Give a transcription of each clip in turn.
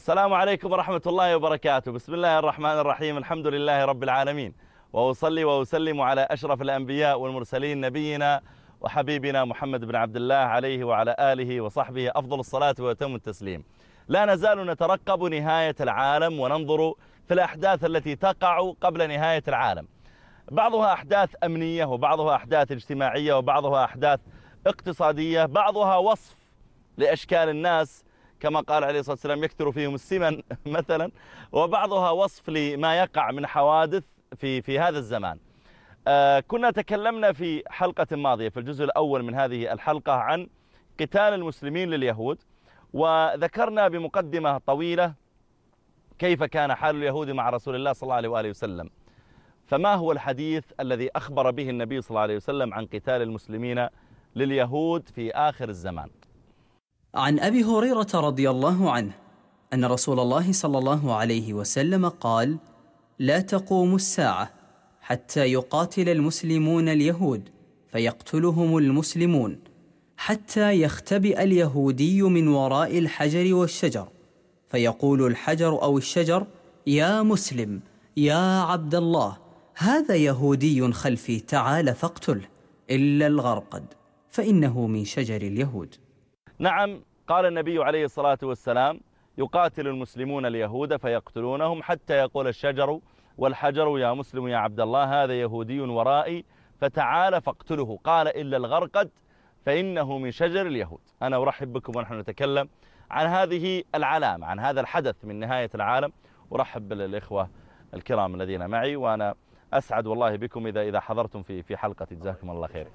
السلام عليكم ورحمة الله وبركاته. بسم الله الرحمن الرحيم. الحمد لله رب العالمين، وأصلي وأسلم على أشرف الأنبياء والمرسلين، نبينا وحبيبنا محمد بن عبد الله عليه وعلى آله وصحبه أفضل الصلاة وأتم التسليم. لا نزال نترقب نهاية العالم وننظر في الأحداث التي تقع قبل نهاية العالم. بعضها أحداث أمنية، وبعضها أحداث اجتماعية، وبعضها أحداث اقتصادية، بعضها وصف لأشكال الناس كما قال عليه الصلاة والسلام يكثر فيهم السمن مثلا، وبعضها وصف لما يقع من حوادث في هذا الزمان. كنا تكلمنا في حلقة ماضية في الجزء الأول من هذه الحلقة عن قتال المسلمين لليهود، وذكرنا بمقدمة طويلة كيف كان حال اليهود مع رسول الله صلى الله عليه وآله وسلم. فما هو الحديث الذي أخبر به النبي صلى الله عليه وسلم عن قتال المسلمين لليهود في آخر الزمان؟ عن أبي هريرة رضي الله عنه أن رسول الله صلى الله عليه وسلم قال: لا تقوم الساعة حتى يقاتل المسلمون اليهود فيقتلهم المسلمون، حتى يختبئ اليهودي من وراء الحجر والشجر فيقول الحجر أو الشجر: يا مسلم، يا عبد الله، هذا يهودي خلفي، تعال فاقتله، إلا الغرقد فإنه من شجر اليهود. نعم، قال النبي عليه الصلاة والسلام: يقاتل المسلمون اليهود فيقتلونهم حتى يقول الشجر والحجر: يا مسلم يا عبد الله، هذا يهودي ورائي، فتعال فاقتله، قال: إلا الغرقد فإنه من شجر اليهود. أنا أرحب بكم ونحن نتكلم عن هذه العلامة، عن هذا الحدث من نهاية العالم. أرحب بالإخوة الكرام الذين معي، وأنا أسعد والله بكم إذا حضرتم في حلقة. جزاكم الله خير.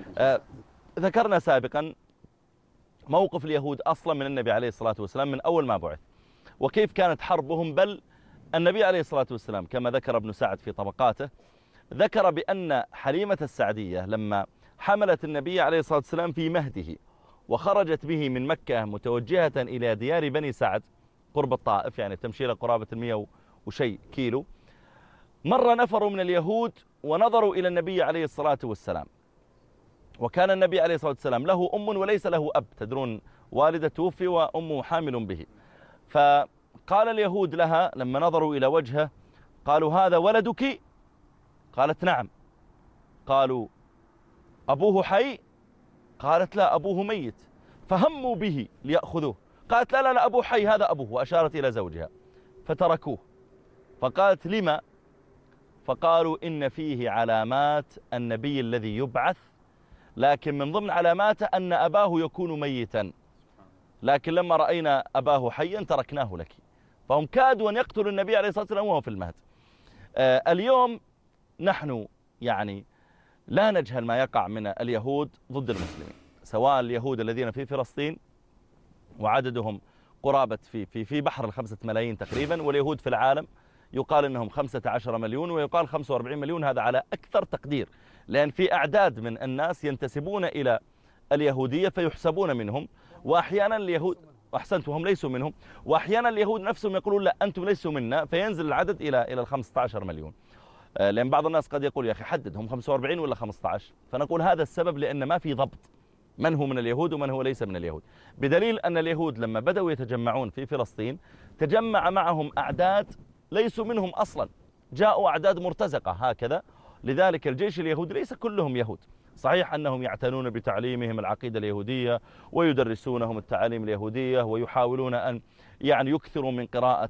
ذكرنا سابقا موقف اليهود أصلا من النبي عليه الصلاة والسلام من أول ما بعث، وكيف كانت حربهم. بل النبي عليه الصلاة والسلام كما ذكر ابن سعد في طبقاته، ذكر بأن حليمة السعدية لما حملت النبي عليه الصلاة والسلام في مهده وخرجت به من مكة متوجهة إلى ديار بني سعد قرب الطائف، يعني تمشي له قرابة 100 وشيء كيلو، مر نفر من اليهود ونظروا إلى النبي عليه الصلاة والسلام. وكان النبي عليه الصلاة والسلام له أم وليس له أب، تدرون والدة توفي وأمه حامل به. فقال اليهود لها لما نظروا إلى وجهه، قالوا: هذا ولدك؟ قالت: نعم. قالوا: أبوه حي؟ قالت: لا، أبوه ميت. فهموا به ليأخذوه. قالت: لا لا لا، أبوه حي، هذا أبوه، وأشارت إلى زوجها. فتركوه. فقالت: لما؟ فقالوا: إن فيه علامات النبي الذي يبعث، لكن من ضمن علاماته أن أباه يكون ميتا، لكن لما رأينا أباه حيا تركناه لك. فهم كادوا أن يقتلوا النبي عليه الصلاة والسلام وهو في المهد. اليوم نحن يعني لا نجهل ما يقع من اليهود ضد المسلمين، سواء اليهود الذين في فلسطين وعددهم قرابة في بحر 5 ملايين تقريبا، واليهود في العالم يقال أنهم 15 مليون ويقال 45 مليون، هذا على أكثر تقدير، لأن في أعداد من الناس ينتسبون إلى اليهودية فيحسبون منهم، وأحيانا اليهود أحسنت وهم ليسوا منهم، وأحيانا اليهود نفسهم يقولون لا أنتم ليسوا منا، فينزل العدد إلى 15 مليون. لأن بعض الناس قد يقول: يا أخي حدد، هم 45 ولا 15؟ فنقول هذا السبب لأن ما في ضبط من هو من اليهود ومن هو ليس من اليهود، بدليل أن اليهود لما بدأوا يتجمعون في فلسطين تجمع معهم أعداد ليسوا منهم أصلا، جاءوا أعداد مرتزقة هكذا. لذلك الجيش اليهودي ليس كلهم يهود، صحيح أنهم يعتنون بتعليمهم العقيدة اليهودية ويدرسونهم التعاليم اليهودية ويحاولون أن يعني يكثروا من قراءة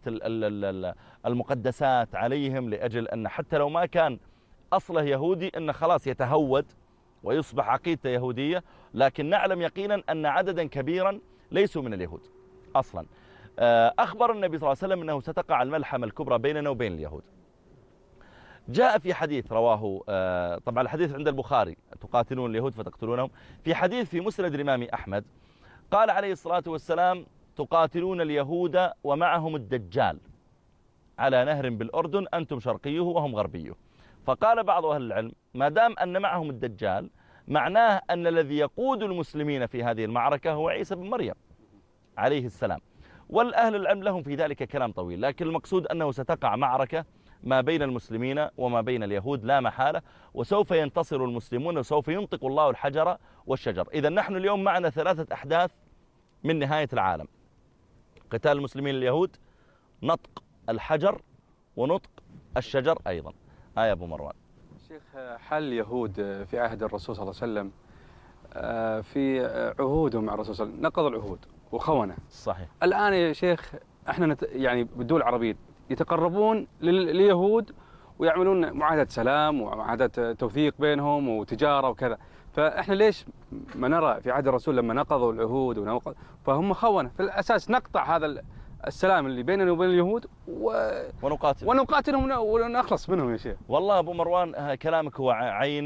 المقدسات عليهم، لأجل أن حتى لو ما كان أصله يهودي أن خلاص يتهود ويصبح عقيدة يهودية. لكن نعلم يقينا أن عددا كبيرا ليسوا من اليهود أصلا. أخبر النبي صلى الله عليه وسلم أنه ستقع الملحمة الكبرى بيننا وبين اليهود. جاء في حديث رواه طبعا الحديث عند البخاري: تقاتلون اليهود فتقتلونهم. في حديث في مسند الإمام أحمد قال عليه الصلاة والسلام: تقاتلون اليهود ومعهم الدجال على نهر بالأردن، أنتم شرقيه وهم غربيه. فقال بعض أهل العلم: ما دام أن معهم الدجال معناه أن الذي يقود المسلمين في هذه المعركة هو عيسى بن مريم عليه السلام. والأهل العلم لهم في ذلك كلام طويل، لكن المقصود أنه ستقع معركة ما بين المسلمين وما بين اليهود لا محالة، وسوف ينتصر المسلمون وسوف ينطق الله الحجر والشجر. إذا نحن اليوم معنا 3 أحداث من نهاية العالم: قتال المسلمين اليهود، نطق الحجر ونطق الشجر أيضا. يا أبو مروان. شيخ، حل اليهود في عهد الرسول صلى الله عليه وسلم في عهودهم مع الرسول صلى الله عليه وسلم نقضوا العهود وخونة. صحيح. الآن يا شيخ احنا يعني بالدول العربية يتقربون لليهود ويعملون معاهدة سلام ومعاهدة توثيق بينهم وتجارة وكذا، فاحنا ليش ما نرى في عهد الرسول لما نقضوا العهود فهم خونة، في الأساس نقطع هذا السلام اللي بيننا وبين اليهود ونقاتلهم ونخلص منهم يا شيخ. والله أبو مروان كلامك هو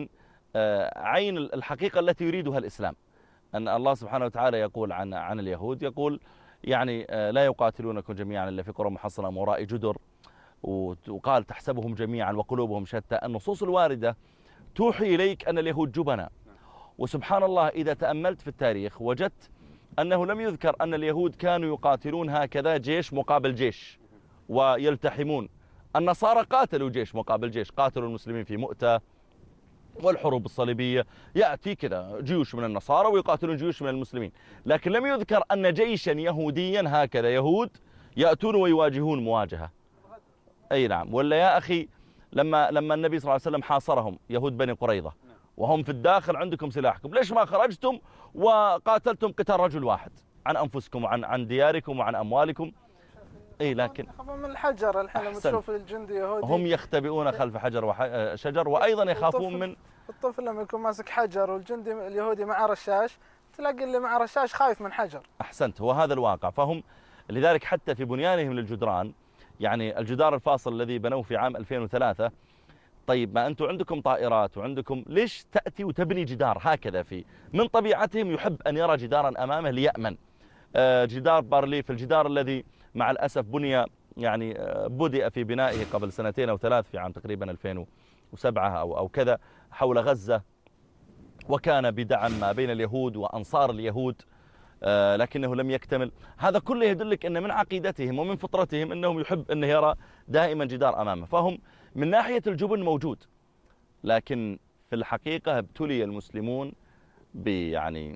عين الحقيقة التي يريدها الإسلام. أن الله سبحانه وتعالى يقول عن اليهود، يقول يعني لا يقاتلونكم جميعا إلا في قرى محصنة من وراء جدر، وقال تحسبهم جميعا وقلوبهم شتى. النصوص الواردة توحي إليك أن اليهود جبناء، وسبحان الله إذا تأملت في التاريخ وجدت أنه لم يذكر أن اليهود كانوا يقاتلون هكذا جيش مقابل جيش ويلتحمون. النصارى قاتلوا جيش مقابل جيش، قاتلوا المسلمين في مؤتة والحروب الصليبية، يأتي كذا جيوش من النصارى ويقاتلون جيوش من المسلمين، لكن لم يذكر أن جيشا يهوديا هكذا يهود يأتون ويواجهون مواجهة. أي نعم. ولا يا أخي لما النبي صلى الله عليه وسلم حاصرهم يهود بني قريظة وهم في الداخل عندكم سلاحكم، ليش ما خرجتم وقاتلتم قتال رجل واحد عن أنفسكم وعن دياركم وعن أموالكم؟ اي لكن يخافون من الحجر. الحين لما تشوف الجندي يهودي هم يختبئون خلف حجر وشجر، وايضا يخافون من الطفل لما يكون ماسك حجر والجندي اليهودي معه رشاش، تلاقي اللي معه رشاش خايف من حجر. احسنت، هو هذا الواقع. فهم لذلك حتى في بنيانهم للجدران، يعني الجدار الفاصل الذي بنوه في عام 2003، طيب ما أنتم عندكم طائرات وعندكم، ليش تأتي وتبني جدار هكذا؟ من طبيعتهم يحب أن يرى جدارا أمامه ليأمن. جدار بارليف، الجدار الذي مع الأسف بني يعني بدأ في بنائه قبل 2 أو 3 في عام تقريبا 2007 أو كذا حول غزة، وكان بدعم ما بين اليهود وأنصار اليهود، لكنه لم يكتمل. هذا كله يدلك أن من عقيدتهم ومن فطرتهم أنهم يحب أن يرى دائما جدار أمامه. فهم من ناحية الجبن موجود، لكن في الحقيقة ابتلي المسلمون يعني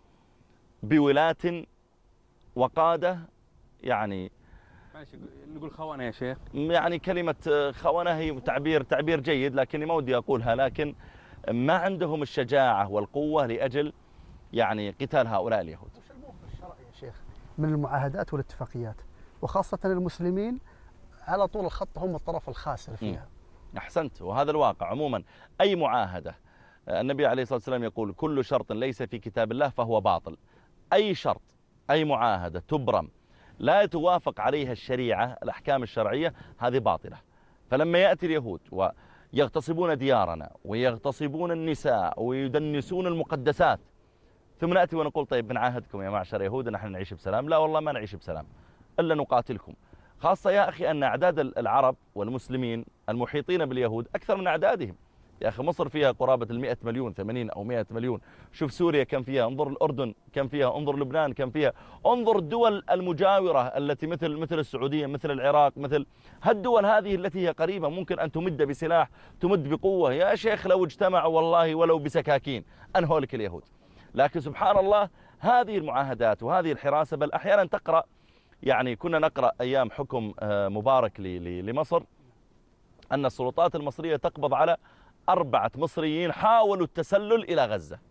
بولاة وقادة، يعني نقول خونة يا شيخ، يعني كلمة خونة هي تعبير جيد، لكني ما ودي أقولها، لكن ما عندهم الشجاعة والقوة لأجل يعني قتال هؤلاء اليهود. وش الموقف الشرعي يا شيخ من المعاهدات والاتفاقيات، وخاصة المسلمين على طول الخط هم الطرف الخاسر فيها؟ أحسنت، وهذا الواقع عموما. أي معاهدة، النبي عليه الصلاة والسلام يقول كل شرط ليس في كتاب الله فهو باطل. أي شرط، أي معاهدة تبرم لا توافق عليها الشريعة، الأحكام الشرعية، هذه باطلة. فلما يأتي اليهود ويغتصبون ديارنا ويغتصبون النساء ويدنسون المقدسات، ثم نأتي ونقول طيب بنعاهدكم يا معشر يهود نحن نعيش بسلام، لا والله ما نعيش بسلام إلا نقاتلكم. خاصة يا أخي أن أعداد العرب والمسلمين المحيطين باليهود أكثر من أعدادهم. يا أخي مصر فيها قرابة 100 مليون، 80 أو 100 مليون. شوف سوريا كم فيها، انظر الأردن كم فيها، انظر لبنان كم فيها، انظر الدول المجاورة التي مثل السعودية، مثل العراق، مثل هالدول هذه التي هي قريبة ممكن أن تمد بسلاح، تمد بقوة. يا شيخ لو اجتمعوا والله ولو بسكاكين أنهولك اليهود. لكن سبحان الله هذه المعاهدات وهذه الحراسة، بل أحيانا تقرأ، يعني كنا نقرأ أيام حكم مبارك لمصر أن السلطات المصرية تقبض على 4 مصريين حاولوا التسلل إلى غزة.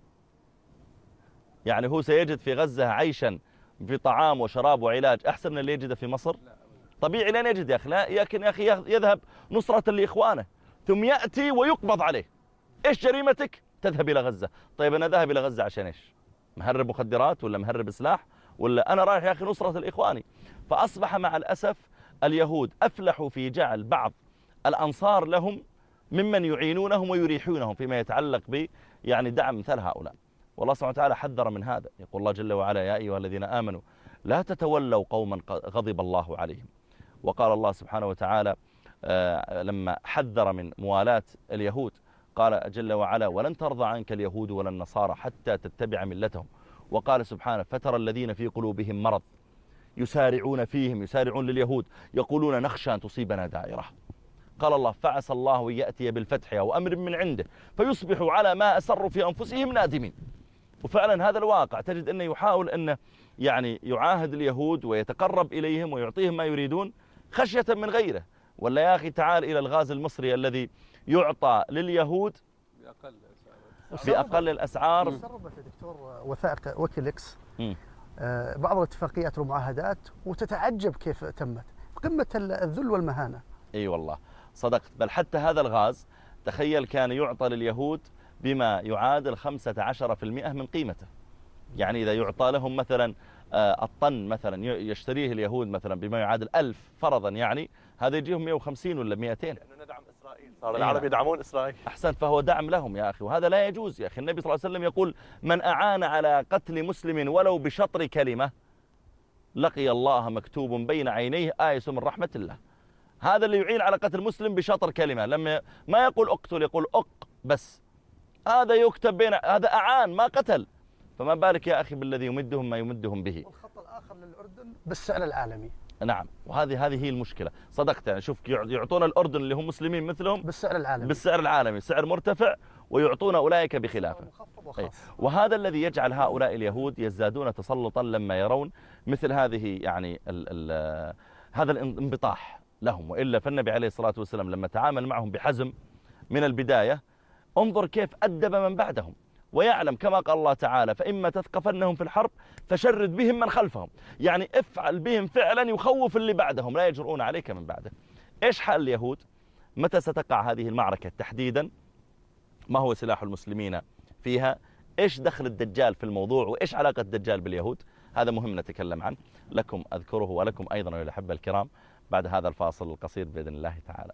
يعني هو سيجد في غزة عيشا في طعام وشراب وعلاج أحسن من اللي يجده في مصر؟ طبيعي لن يجد يا أخي. لكن يا أخي يذهب نصرة لإخوانه ثم يأتي ويقبض عليه. إيش جريمتك؟ تذهب إلى غزة. طيب أنا ذهب إلى غزة عشان إيش؟ مهرب مخدرات ولا مهرب سلاح، ولا أنا رايح يا أخي نصرة الإخواني؟ فأصبح مع الأسف اليهود أفلحوا في جعل بعض الأنصار لهم ممن يعينونهم ويريحونهم فيما يتعلق يعني دعم مثل هؤلاء. والله سبحانه وتعالى حذر من هذا. يقول الله جل وعلا يا أيها الذين آمنوا لا تتولوا قوما غضب الله عليهم. وقال الله سبحانه وتعالى لما حذر من موالاة اليهود قال جل وعلا ولن ترضى عنك اليهود ولا النصارى حتى تتبع ملتهم. وقال سبحانه فترى الذين في قلوبهم مرض يسارعون لليهود يقولون نخشى أن تصيبنا دائرة. قال الله فعسى الله يأتي بالفتح أو أمر من عنده فيصبحوا على ما أسروا في أنفسهم نادمين. وفعلا هذا الواقع، تجد أنه يحاول أنه يعني يعاهد اليهود ويتقرب إليهم ويعطيهم ما يريدون، خشية من غيره. ولا يا أخي تعال إلى الغاز المصري الذي يعطى لليهود بأقل الأسعار. سربت يا دكتور وثائق ويكيليكس بعض الاتفاقيات والمعاهدات وتتعجب كيف تمت، قمة الذل والمهانة. اي والله صدقت. بل حتى هذا الغاز تخيل كان يعطى لليهود بما يعادل 15% من قيمته. يعني إذا يعطى لهم مثلا الطن مثلا يشتريه اليهود مثلا بما يعادل 1000 فرضا، يعني هذا يجيهم 150 ولا 200. لأنه ندعم إسرائيل، صار العرب يدعمون إسرائيل. أحسنت، فهو دعم لهم يا أخي، وهذا لا يجوز يا أخي. النبي صلى الله عليه وسلم يقول من أعان على قتل مسلم ولو بشطر كلمة لقي الله مكتوب بين عينيه آيس من رحمة الله. هذا اللي يعين على قتل مسلم بشطر كلمة، لما ما يقول اقتل يقول بس، هذا يكتب بين، هذا أعان ما قتل، فما بالك يا أخي بالذي يمدهم ما يمدهم به. والخط الآخر للأردن بالسعر العالمي. نعم، وهذه هي المشكلة. صدقت، يعني شوف يعطون الأردن اللي هم مسلمين مثلهم بالسعر العالمي، بالسعر العالمي، سعر مرتفع، ويعطون أولئك بخلافه. وهذا الذي يجعل هؤلاء اليهود يزدادون تسلطا لما يرون مثل هذه يعني هذا الانبطاح لهم. وإلا فالنبي عليه الصلاة والسلام لما تعامل معهم بحزم من البداية، انظر كيف أدب من بعدهم، ويعلم كما قال الله تعالى فإما تثقفنهم في الحرب فشرد بهم من خلفهم. يعني افعل بهم فعلا يخوف اللي بعدهم لا يجرؤون عليك من بعده. إيش حال اليهود؟ متى ستقع هذه المعركة تحديدا؟ ما هو سلاح المسلمين فيها؟ إيش دخل الدجال في الموضوع؟ وإيش علاقة الدجال باليهود؟ هذا مهم نتكلم عنه، لكم أذكره ولكم أيضا يا الأحبة الكرام بعد هذا الفاصل القصير بإذن الله تعالى.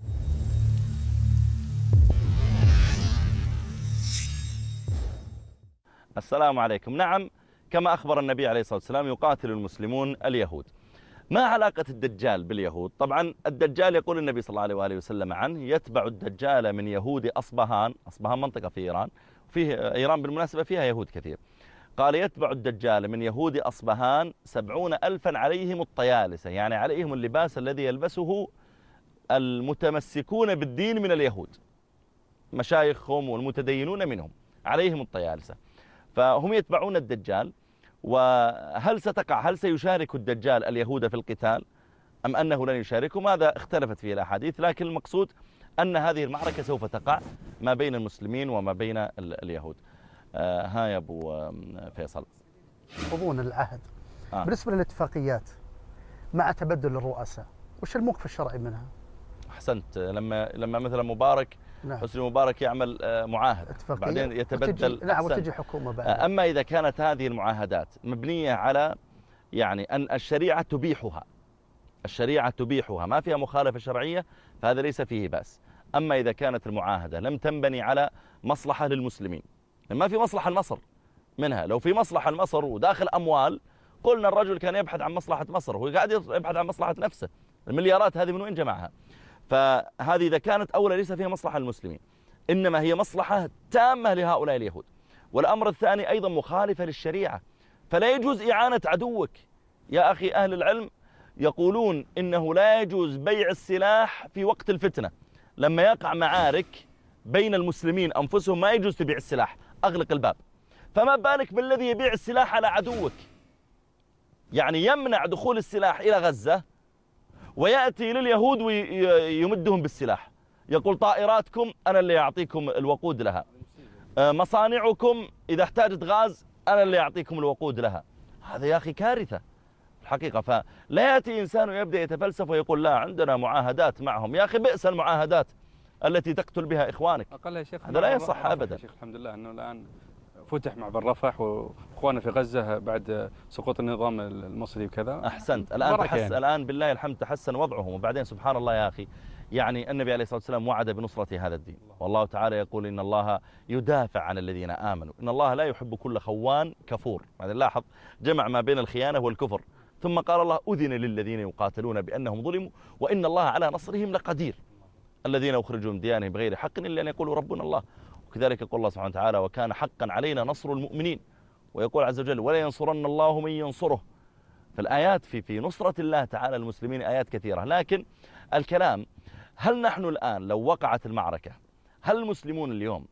السلام عليكم. نعم، كما أخبر النبي عليه الصلاة والسلام يقاتل المسلمون اليهود. ما علاقة الدجال باليهود؟ طبعا الدجال يقول النبي صلى الله عليه وآله وسلم عنه يتبع الدجال من يهود أصبهان. أصبهان منطقة في إيران، فيه إيران بالمناسبة فيها يهود كثير. قال يتبع الدجال من يهود أصبهان 70,000 عليهم الطيالسة، يعني عليهم اللباس الذي يلبسه المتمسكون بالدين من اليهود، مشايخهم والمتدينون منهم عليهم الطيالسة، فهم يتبعون الدجال. وهل هل سيشارك الدجال اليهود في القتال أم أنه لن يشاركهم؟ هذا اختلفت فيه الأحاديث، لكن المقصود أن هذه المعركة سوف تقع ما بين المسلمين وما بين اليهود. ها يا أبو فيصل، يفضون العهد بالنسبة للاتفاقيات مع تبدل الرؤساء، وش الموقف الشرعي منها؟ أحسنت. لما مثلا مبارك، حسني مبارك يعمل معاهد بعدين يتبدل وتجي حكومة بعد. أما إذا كانت هذه المعاهدات مبنية على يعني أن الشريعة تبيحها ما فيها مخالفة شرعية، فهذا ليس فيه بأس. أما إذا كانت المعاهدة لم تنبني على مصلحة للمسلمين، ما في مصلحة لمصر منها، لو في مصلحة لمصر وداخل أموال قلنا الرجل كان يبحث عن مصلحة مصر، هو قاعد يبحث عن مصلحة نفسه، المليارات هذه من وين جمعها؟ فهذه إذا كانت أولا ليس فيها مصلحة للمسلمين، إنما هي مصلحة تامة لهؤلاء اليهود. والأمر الثاني أيضا مخالفة للشريعة، فلا يجوز إعانة عدوك. يا أخي أهل العلم يقولون إنه لا يجوز بيع السلاح في وقت الفتنة، لما يقع معارك بين المسلمين أنفسهم ما يجوز تبيع السلاح، أغلق الباب. فما بالك بالذي يبيع السلاح على عدوك، يعني يمنع دخول السلاح إلى غزة ويأتي لليهود ويمدهم بالسلاح، يقول طائراتكم أنا اللي أعطيكم الوقود لها، مصانعكم إذا احتاجت غاز أنا اللي أعطيكم الوقود لها. هذا يا أخي كارثة الحقيقة. فلا يأتي إنسان ويبدأ يتفلسف ويقول لا عندنا معاهدات معهم. يا أخي بئس المعاهدات التي تقتل بها إخوانك، أقل يا شيخ هذا لا يصح أبدا. شيخ الحمد لله أنه الآن فتح معبر رفح وإخواننا في غزة بعد سقوط النظام المصري وكذا. أحسنت. الآن يعني. الآن بالله الحمد تحسن وضعهم. وبعدين سبحان الله يا أخي، يعني النبي عليه الصلاة والسلام وعد بنصرة هذا الدين، والله تعالى يقول إن الله يدافع عن الذين آمنوا، إن الله لا يحب كل خوان كفور. يعني لاحظ جمع ما بين الخيانة والكفر، ثم قال الله أذن للذين يقاتلون بأنهم ظلموا وإن الله على نصرهم لقدير، الذين أخرجوا من ديانهم بغير حق إلا أن يقولوا ربنا الله. وكذلك يقول الله سبحانه وتعالى وكان حقا علينا نصر المؤمنين، ويقول عز وجل ولا ينصرن الله من ينصره. فالآيات في نصرة الله تعالى المسلمين آيات كثيرة. لكن الكلام، هل نحن الآن لو وقعت المعركة، هل المسلمون اليوم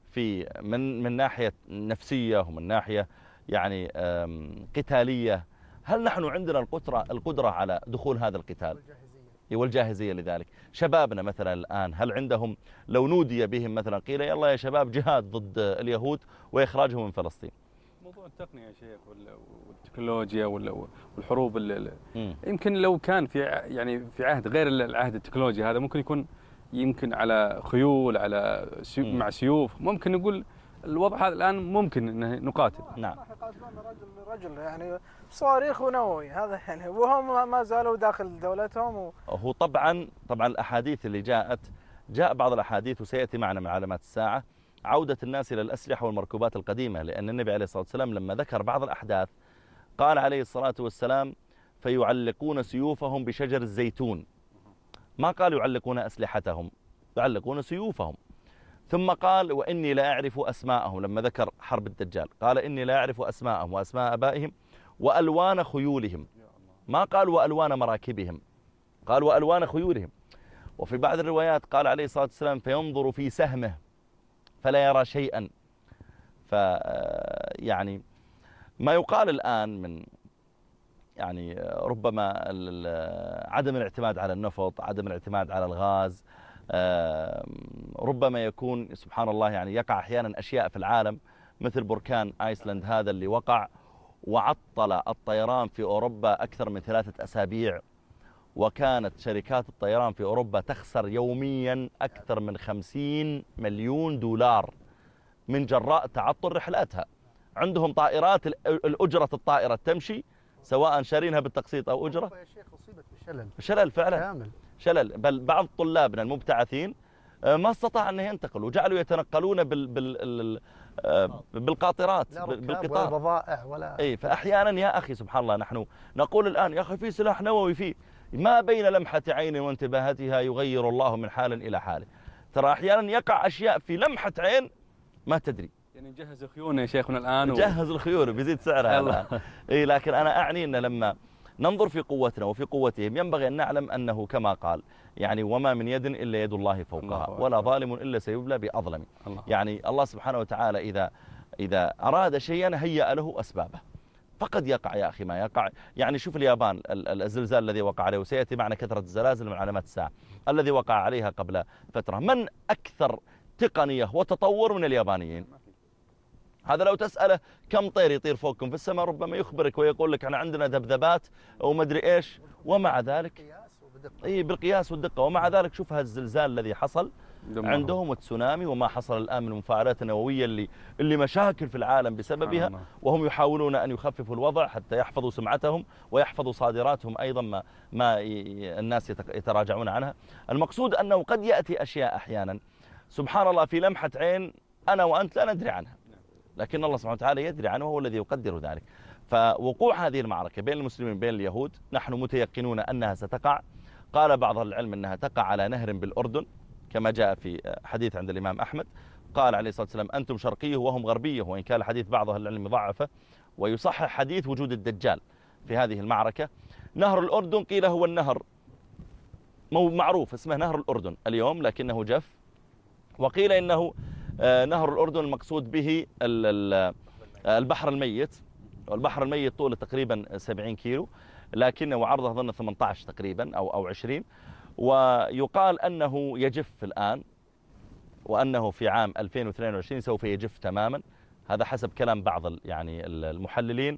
من ناحية نفسية ومن ناحية يعني قتالية، هل نحن عندنا القدرة على دخول هذا القتال؟ والجاهزية لذلك. شبابنا مثلا الآن هل عندهم لو نودي بهم مثلا قيل يلا يا شباب جهاد ضد اليهود وإخراجهم من فلسطين؟ موضوع التقنية يا شيخ والتكنولوجيا والحروب يمكن لو كان في عهد غير العهد التكنولوجي هذا ممكن يكون على خيول على مع سيوف، ممكن نقول الوضع هذا الآن ممكن أنه نقاتل. نعم. يقاتلون رجل لرجل يعني صواريخ ونووي، هذا يعني وهم ما زالوا داخل دولتهم هو طبعا الأحاديث اللي جاء بعض الأحاديث وسيأتي معنا من علامات الساعة عودة الناس إلى الأسلحة والمركوبات القديمة، لأن النبي عليه الصلاة والسلام لما ذكر بعض الأحداث قال عليه الصلاة والسلام فيعلقون سيوفهم بشجر الزيتون، ما قال يعلقون أسلحتهم، يعلقون سيوفهم. ثم قال وإني لا أعرف أسماءهم، لما ذكر حرب الدجال قال إني لا أعرف أسماءهم وأسماء أبائهم وألوان خيولهم، ما قال وألوان مراكبهم، قال وألوان خيولهم. وفي بعض الروايات قال عليه الصلاة والسلام فينظر في سهمه فلا يرى شيئا. يعني ما يقال الآن من يعني ربما عدم الاعتماد على النفط، عدم الاعتماد على الغاز، ربما يكون سبحان الله يعني يقع أحيانا أشياء في العالم مثل بركان آيسلند هذا اللي وقع وعطل الطيران في أوروبا أكثر من 3 أسابيع، وكانت شركات الطيران في أوروبا تخسر يوميا أكثر من 50 مليون دولار من جراء تعطل رحلاتها. عندهم طائرات الأجرة الطائرة تمشي سواء شارينها بالتقسيط أو أجرة. يا شيخ أصيبت بالشلل. شلل فعلا كامل. شلل، بل بعض طلابنا المبتعثين ما استطاع أن ينتقل وجعلوا يتنقلون بالقاطرات بالقطار والبضائع ولا أي. فأحيانا يا أخي سبحان الله نحن نقول الآن يا أخي في سلاح نووي فيه، ما بين لمحة عين وانتباهتها يغير الله من حال إلى حال. ترى أحيانا يقع أشياء في لمحة عين ما تدري. يعني نجهز خيولنا يا شيخنا الآن نجهز الخيول بيزيد سعرها الآن. إيه لكن أنا أعني أن لما ننظر في قوتنا وفي قوتهم ينبغي أن نعلم أنه كما قال يعني وما من يد إلا يد الله فوقها ولا ظالم إلا سيبلى بأظلم. يعني الله سبحانه وتعالى إذا أراد شيئا هيأ له أسبابه، فقد يقع يا أخي ما يقع. يعني شوف اليابان الزلزال الذي وقع عليه، وسيأتي معنا كثرة الزلازل من علامات الساعة الذي وقع عليها قبل فترة. من أكثر تقنية وتطور من اليابانيين؟ هذا لو تسأله كم طير يطير فوقكم في السماء ربما يخبرك ويقول لك أنا عندنا ذبذبات وما أدري إيش، ومع ذلك بالقياس والدقة، ومع ذلك شوف هالزلزال الذي حصل عندهم والتسونامي وما حصل الآن من المفاعلات النووية اللي مشاكل في العالم بسببها، وهم يحاولون أن يخففوا الوضع حتى يحفظوا سمعتهم ويحفظوا صادراتهم أيضا ما الناس يتراجعون عنها. المقصود أنه قد يأتي أشياء أحيانا سبحان الله في لمحة عين أنا وأنت لا ندري عنها، لكن الله سبحانه وتعالى يدري عنه وهو الذي يقدر ذلك. فوقوع هذه المعركة بين المسلمين بين اليهود نحن متيقنون أنها ستقع. قال بعض العلم أنها تقع على نهر بالأردن كما جاء في حديث عند الإمام أحمد، قال عليه الصلاة والسلام أنتم شرقيه وهم غربيه، وإن كان الحديث بعض أهل العلم ضعفه ويصحح حديث وجود الدجال في هذه المعركة. نهر الأردن قيل هو النهر معروف اسمه نهر الأردن اليوم لكنه جف، وقيل إنه نهر الأردن المقصود به البحر الميت، والبحر الميت طوله تقريبا 70 كيلو لكنه وعرضه أظن 18 تقريبا أو 20، ويقال أنه يجف الآن وأنه في عام 2022 سوف يجف تماما. هذا حسب كلام بعض يعني المحللين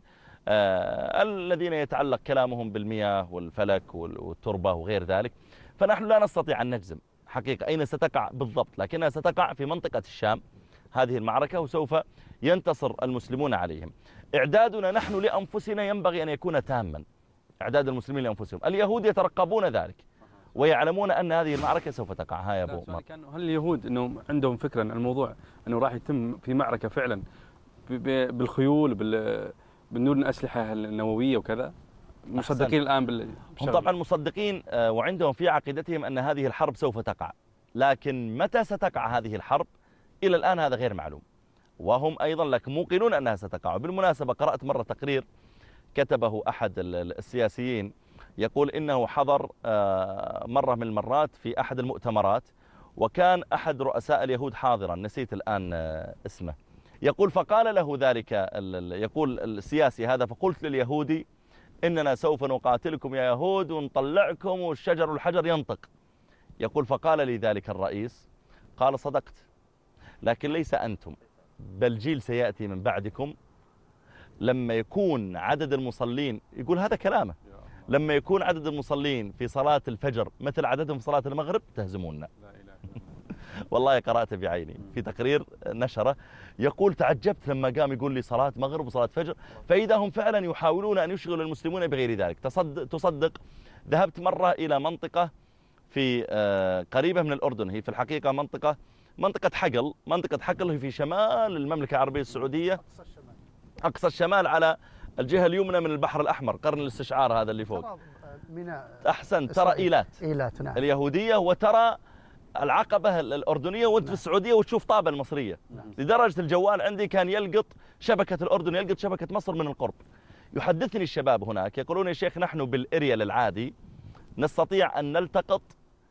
الذين يتعلق كلامهم بالمياه والفلك والتربة وغير ذلك. فنحن لا نستطيع أن نجزم حقيقة أين ستقع بالضبط، لكنها ستقع في منطقة الشام هذه المعركة، وسوف ينتصر المسلمون عليهم. إعدادنا نحن لأنفسنا ينبغي أن يكون تاما، إعداد المسلمين لأنفسهم. اليهود يترقبون ذلك ويعلمون أن هذه المعركة سوف تقع. ها يا أبو عمر، هل اليهود أنهم عندهم فكرة أن الموضوع أنه راح يتم في معركة فعلا بالخيول بالنور الأسلحة النووية وكذا؟ مصدقين الآن هم طبعا مصدقين وعندهم في عقيدتهم أن هذه الحرب سوف تقع، لكن متى ستقع هذه الحرب إلى الآن هذا غير معلوم، وهم أيضا لك موقنون أنها ستقع. بالمناسبة قرأت مرة تقرير كتبه أحد السياسيين يقول إنه حضر مرة من المرات في أحد المؤتمرات وكان أحد رؤساء اليهود حاضرا، نسيت الآن اسمه، يقول فقال له ذلك يقول السياسي هذا فقلت لليهودي إننا سوف نقاتلكم يا يهود ونطلعكم والشجر والحجر ينطق. يقول فقال لي ذلك الرئيس قال صدقت، لكن ليس أنتم بل جيل سيأتي من بعدكم لما يكون عدد المصلين، يقول هذا كلامه، لما يكون عدد المصلين في صلاة الفجر مثل عددهم في صلاة المغرب تهزموننا. والله قرأت بعيني في تقرير نشره، يقول تعجبت لما قام يقول لي صلاة مغرب وصلاة فجر، فإذا هم فعلا يحاولون أن يشغلوا المسلمون بغير ذلك. تصدق ذهبت مرة إلى منطقة في قريبة من الأردن، هي في الحقيقة منطقة حقل. منطقة حقل هي في شمال المملكة العربية السعودية، أقصى الشمال على الجهة اليمنى من البحر الأحمر، قرن الاستشعار هذا اللي فوق. أحسن، ترى إيلات نعم. اليهودية، وترى العقبة الأردنية وانت في السعودية وتشوف طابة المصرية. لدرجة الجوال عندي كان يلقط شبكة الأردن يلقط شبكة مصر من القرب. يحدثني الشباب هناك يقولون يا شيخ نحن بالإريال العادي نستطيع أن نلتقط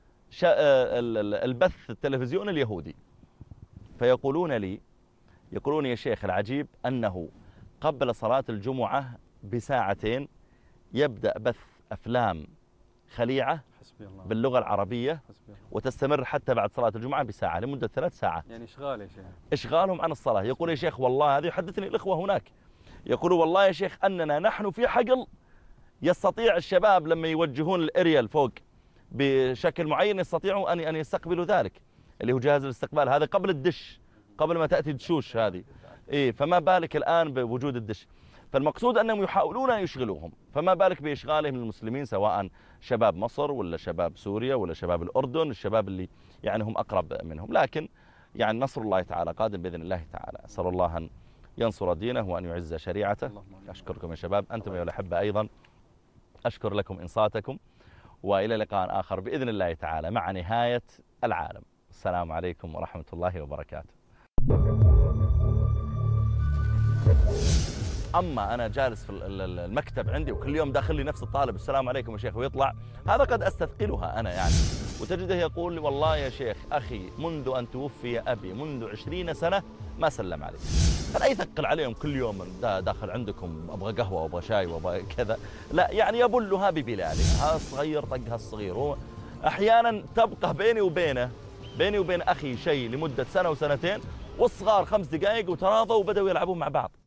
البث التلفزيوني اليهودي، فيقولون لي يا شيخ العجيب أنه قبل صلاة الجمعة بساعتين يبدأ بث أفلام خليعة باللغة العربية وتستمر حتى بعد صلاة الجمعة بساعة لمدة 3 ساعات. يعني إشغال يا شيخ، إشغالهم عن الصلاة. يقول يا شيخ والله هذا يحدثني الإخوة هناك، يقولوا والله يا شيخ أننا نحن في حقل يستطيع الشباب لما يوجهون الإريال فوق بشكل معين يستطيعوا أن يستقبلوا ذلك اللي هو جهاز الاستقبال هذا قبل الدش، قبل ما تأتي الدشوش هذه. فما بالك الآن بوجود الدش. فالمقصود أنهم يحاولون أن يشغلوهم، فما بالك بإشغالهم المسلمين سواء شباب مصر ولا شباب سوريا ولا شباب الأردن، الشباب اللي يعني هم أقرب منهم. لكن يعني نصر الله تعالى قادم بإذن الله تعالى. أسأل الله أن ينصر دينه وأن يعز شريعته. أشكركم يا شباب، أنتم يا الأحبة أيضا أشكر لكم إنصاتكم، وإلى لقاء آخر بإذن الله تعالى مع نهاية العالم. السلام عليكم ورحمة الله وبركاته. أما أنا جالس في المكتب عندي وكل يوم داخل لي نفس الطالب السلام عليكم يا شيخ ويطلع، هذا قد أستثقلها أنا يعني. وتجده يقول لي والله يا شيخ أخي منذ أن توفي أبي منذ 20 سنة ما سلم علي. فلا يثقل عليهم كل يوم داخل عندكم أبغى قهوة وأبغى شاي وأبغى كذا، لا يعني يبلها ببلالها، الصغير طقها الصغير. أحيانا تبقى بيني وبين أخي شيء لمدة 1 و2 سنين، والصغار 5 دقائق وتراضوا وبدأوا يلعبون مع بعض.